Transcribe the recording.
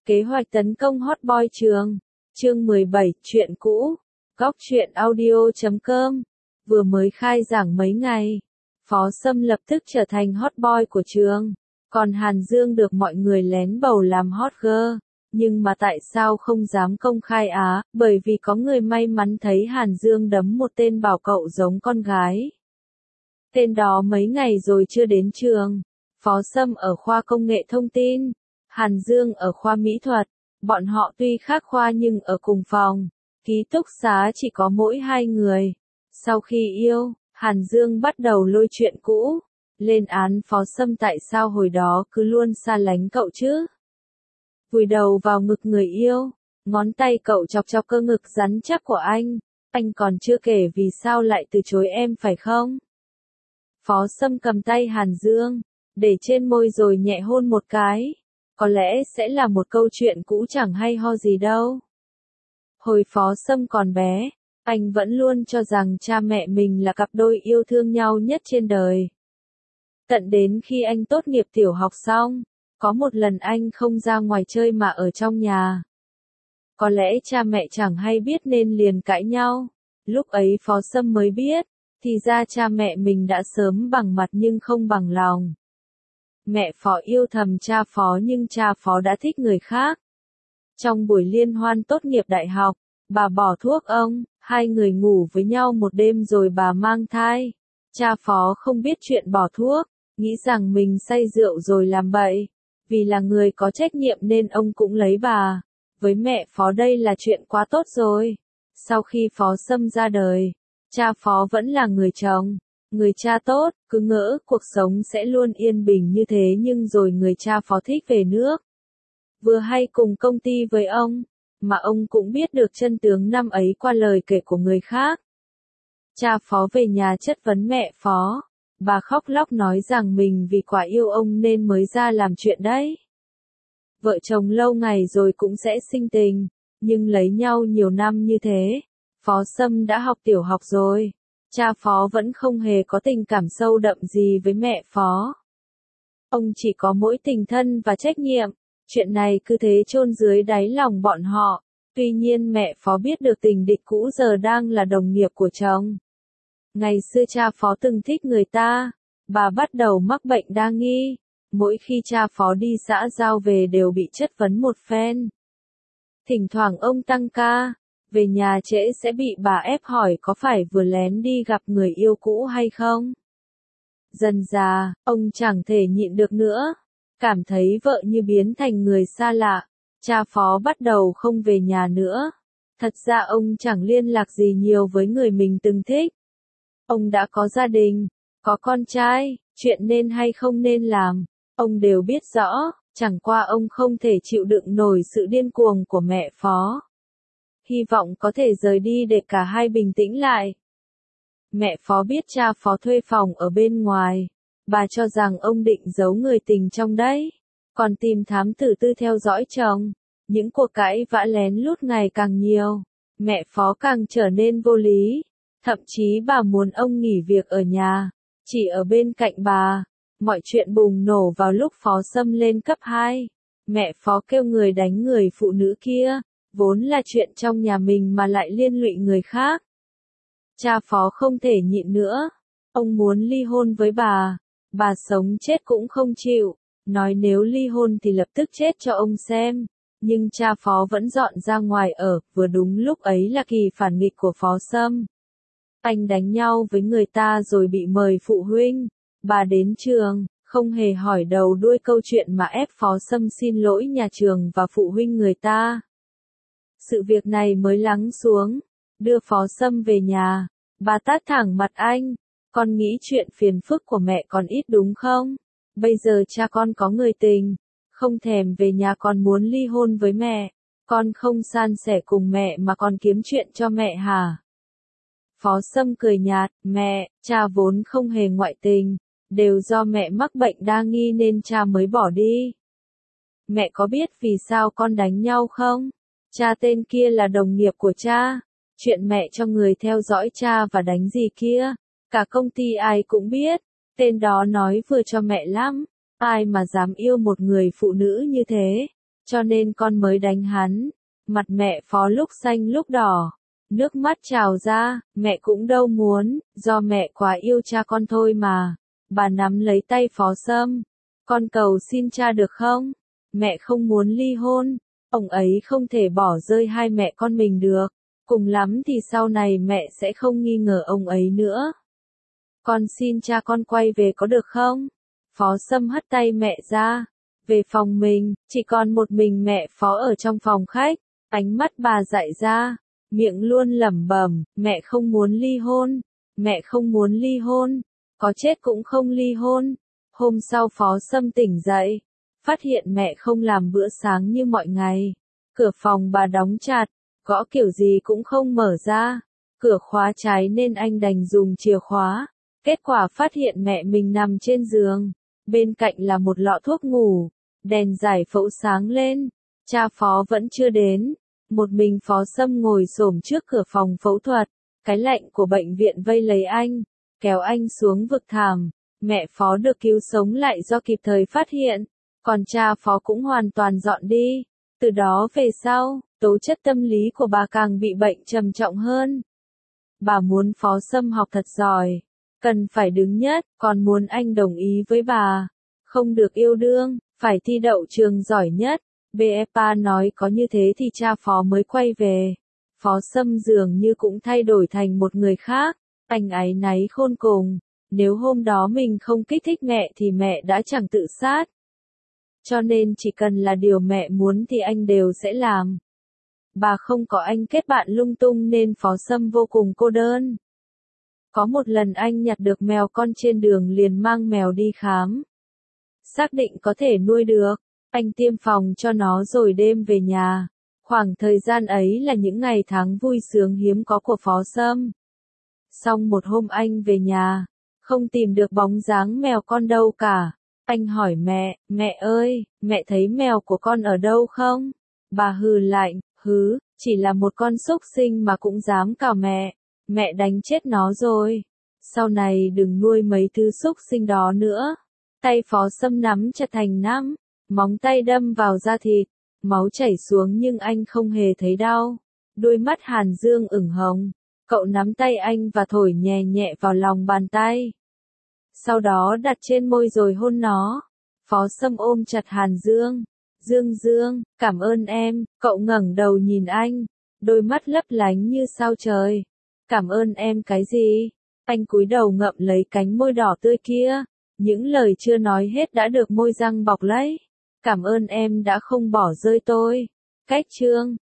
Kế hoạch tấn công hot boy trường. Chương 17, chuyện cũ. Góc truyện audio.com. Vừa mới khai giảng mấy ngày, Phó Sâm lập tức trở thành hot boy của trường. Còn Hàn Dương được mọi người lén bầu làm hot girl. Nhưng mà tại sao không dám công khai á? Bởi vì có người may mắn thấy Hàn Dương đấm một tên bảo cậu giống con gái. Tên đó mấy ngày rồi chưa đến trường. Phó Sâm ở khoa công nghệ thông tin, Hàn Dương ở khoa mỹ thuật. Bọn họ tuy khác khoa nhưng ở cùng phòng. Ký túc xá chỉ có mỗi hai người. Sau khi yêu, Hàn Dương bắt đầu lôi chuyện cũ. Lên án Phó Sâm tại sao hồi đó cứ luôn xa lánh cậu chứ. Vùi đầu vào ngực người yêu, ngón tay cậu chọc chọc cơ ngực rắn chắc của anh. Anh còn chưa kể vì sao lại từ chối em phải không? Phó Sâm cầm tay Hàn Dương, để trên môi rồi nhẹ hôn một cái. Có lẽ sẽ là một câu chuyện cũ chẳng hay ho gì đâu. Hồi Phó Sâm còn bé, anh vẫn luôn cho rằng cha mẹ mình là cặp đôi yêu thương nhau nhất trên đời. Tận đến khi anh tốt nghiệp tiểu học xong, có một lần anh không ra ngoài chơi mà ở trong nhà. Có lẽ cha mẹ chẳng hay biết nên liền cãi nhau. Lúc ấy Phó Sâm mới biết, thì ra cha mẹ mình đã sớm bằng mặt nhưng không bằng lòng. Mẹ Phó yêu thầm cha Phó nhưng cha Phó đã thích người khác. Trong buổi liên hoan tốt nghiệp đại học, bà bỏ thuốc ông, hai người ngủ với nhau một đêm rồi bà mang thai. Cha Phó không biết chuyện bỏ thuốc, nghĩ rằng mình say rượu rồi làm bậy. Vì là người có trách nhiệm nên ông cũng lấy bà. Với mẹ Phó đây là chuyện quá tốt rồi. Sau khi Phó Sâm ra đời, cha Phó vẫn là người chồng, người cha tốt, cứ ngỡ cuộc sống sẽ luôn yên bình như thế nhưng rồi người cha Phó thích về nước. Vừa hay cùng công ty với ông, mà ông cũng biết được chân tướng năm ấy qua lời kể của người khác. Cha Phó về nhà chất vấn mẹ Phó, bà khóc lóc nói rằng mình vì quá yêu ông nên mới ra làm chuyện đấy. Vợ chồng lâu ngày rồi cũng sẽ sinh tình, nhưng lấy nhau nhiều năm như thế. Phó Sâm đã học tiểu học rồi, cha Phó vẫn không hề có tình cảm sâu đậm gì với mẹ Phó. Ông chỉ có mỗi tình thân và trách nhiệm, chuyện này cứ thế chôn dưới đáy lòng bọn họ. Tuy nhiên mẹ Phó biết được tình địch cũ giờ đang là đồng nghiệp của chồng. Ngày xưa cha Phó từng thích người ta, bà bắt đầu mắc bệnh đa nghi. Mỗi khi cha Phó đi xã giao về đều bị chất vấn một phen. Thỉnh thoảng ông tăng ca, về nhà trễ sẽ bị bà ép hỏi có phải vừa lén đi gặp người yêu cũ hay không. Dần dà, ông chẳng thể nhịn được nữa, cảm thấy vợ như biến thành người xa lạ, cha Phó bắt đầu không về nhà nữa. Thật ra ông chẳng liên lạc gì nhiều với người mình từng thích. Ông đã có gia đình, có con trai, chuyện nên hay không nên làm, ông đều biết rõ, chẳng qua ông không thể chịu đựng nổi sự điên cuồng của mẹ Phó. Hy vọng có thể rời đi để cả hai bình tĩnh lại. Mẹ Phó biết cha Phó thuê phòng ở bên ngoài, bà cho rằng ông định giấu người tình trong đấy, còn tìm thám tử tư theo dõi chồng. Những cuộc cãi vã lén lút ngày càng nhiều, mẹ Phó càng trở nên vô lý, thậm chí bà muốn ông nghỉ việc ở nhà, chỉ ở bên cạnh bà. Mọi chuyện bùng nổ vào lúc Phó Sâm lên cấp 2. Mẹ Phó kêu người đánh người phụ nữ kia, vốn là chuyện trong nhà mình mà lại liên lụy người khác. Cha Phó không thể nhịn nữa, ông muốn ly hôn với bà sống chết cũng không chịu, nói nếu ly hôn thì lập tức chết cho ông xem. Nhưng cha Phó vẫn dọn ra ngoài ở, vừa đúng lúc ấy là kỳ phản nghịch của Phó Sâm. Anh đánh nhau với người ta rồi bị mời phụ huynh. Bà đến trường, không hề hỏi đầu đuôi câu chuyện mà ép Phó Sâm xin lỗi nhà trường và phụ huynh người ta. Sự việc này mới lắng xuống, đưa Phó Sâm về nhà, bà tát thẳng mặt anh, con nghĩ chuyện phiền phức của mẹ còn ít đúng không? Bây giờ cha con có người tình, không thèm về nhà còn muốn ly hôn với mẹ, con không san sẻ cùng mẹ mà còn kiếm chuyện cho mẹ hả? Phó Sâm cười nhạt, mẹ, cha vốn không hề ngoại tình. Đều do mẹ mắc bệnh đa nghi nên cha mới bỏ đi. Mẹ có biết vì sao con đánh nhau không? Cha tên kia là đồng nghiệp của cha. Chuyện mẹ cho người theo dõi cha và đánh gì kia, cả công ty ai cũng biết. Tên đó nói vừa cho mẹ lắm. Ai mà dám yêu một người phụ nữ như thế? cho nên con mới đánh hắn. Mặt mẹ Phó lúc xanh lúc đỏ, nước mắt trào ra, mẹ cũng đâu muốn, do mẹ quá yêu cha con thôi mà. Bà nắm lấy tay Phó Sâm, con cầu xin cha được không? Mẹ không muốn ly hôn, ông ấy không thể bỏ rơi hai mẹ con mình được, cùng lắm thì sau này mẹ sẽ không nghi ngờ ông ấy nữa. Con xin cha con quay về có được không? Phó Sâm hất tay mẹ ra, về phòng mình, chỉ còn một mình mẹ Phó ở trong phòng khách, ánh mắt bà dại ra, miệng luôn lẩm bẩm, mẹ không muốn ly hôn, mẹ không muốn ly hôn, có chết cũng không ly hôn. Hôm sau Phó Sâm tỉnh dậy, phát hiện mẹ không làm bữa sáng như mọi ngày, cửa phòng bà đóng chặt, gõ kiểu gì cũng không mở ra, cửa khóa trái nên anh đành dùng chìa khóa. Kết quả phát hiện mẹ mình nằm trên giường, bên cạnh là một lọ thuốc ngủ, đèn giải phẫu sáng lên, cha Phó vẫn chưa đến, một mình Phó Sâm ngồi xổm trước cửa phòng phẫu thuật, cái lạnh của bệnh viện vây lấy anh, kéo anh xuống vực thẳm, mẹ Phó được cứu sống lại do kịp thời phát hiện, còn cha Phó cũng hoàn toàn dọn đi, từ đó về sau, tố chất tâm lý của bà càng bị bệnh trầm trọng hơn. Bà muốn Phó Sâm học thật giỏi, cần phải đứng nhất, còn muốn anh đồng ý với bà, không được yêu đương, phải thi đậu trường giỏi nhất. BFA nói có như thế thì cha Phó mới quay về. Phó Sâm dường như cũng thay đổi thành một người khác, anh áy náy khôn cùng, nếu hôm đó mình không kích thích mẹ thì mẹ đã chẳng tự sát. Cho nên chỉ cần là điều mẹ muốn thì anh đều sẽ làm. Bà không có anh kết bạn lung tung nên Phó Sâm vô cùng cô đơn. Có một lần anh nhặt được mèo con trên đường liền mang mèo đi khám. Xác định có thể nuôi được, anh tiêm phòng cho nó rồi đêm về nhà. Khoảng thời gian ấy là những ngày tháng vui sướng hiếm có của Phó Sâm. Xong một hôm anh về nhà, không tìm được bóng dáng mèo con đâu cả. Anh hỏi mẹ, mẹ ơi, mẹ thấy mèo của con ở đâu không? Bà hừ lạnh, hứ, chỉ là một con súc sinh mà cũng dám cào mẹ đánh chết nó rồi. Sau này đừng nuôi mấy thứ súc sinh đó nữa. Tay Phó Sâm nắm chặt thành nắm, móng tay đâm vào da thịt, máu chảy xuống nhưng anh không hề thấy đau. Đôi mắt Hàn Dương ửng hồng, cậu nắm tay anh và thổi nhẹ nhẹ vào lòng bàn tay. Sau đó đặt trên môi rồi hôn nó. Phó Sâm ôm chặt Hàn Dương. Dương, cảm ơn em, cậu ngẩng đầu nhìn anh, đôi mắt lấp lánh như sao trời. Cảm ơn em cái gì? Anh cúi đầu ngậm lấy cánh môi đỏ tươi kia, những lời chưa nói hết đã được môi răng bọc lấy. Cảm ơn em đã không bỏ rơi tôi. Cách chương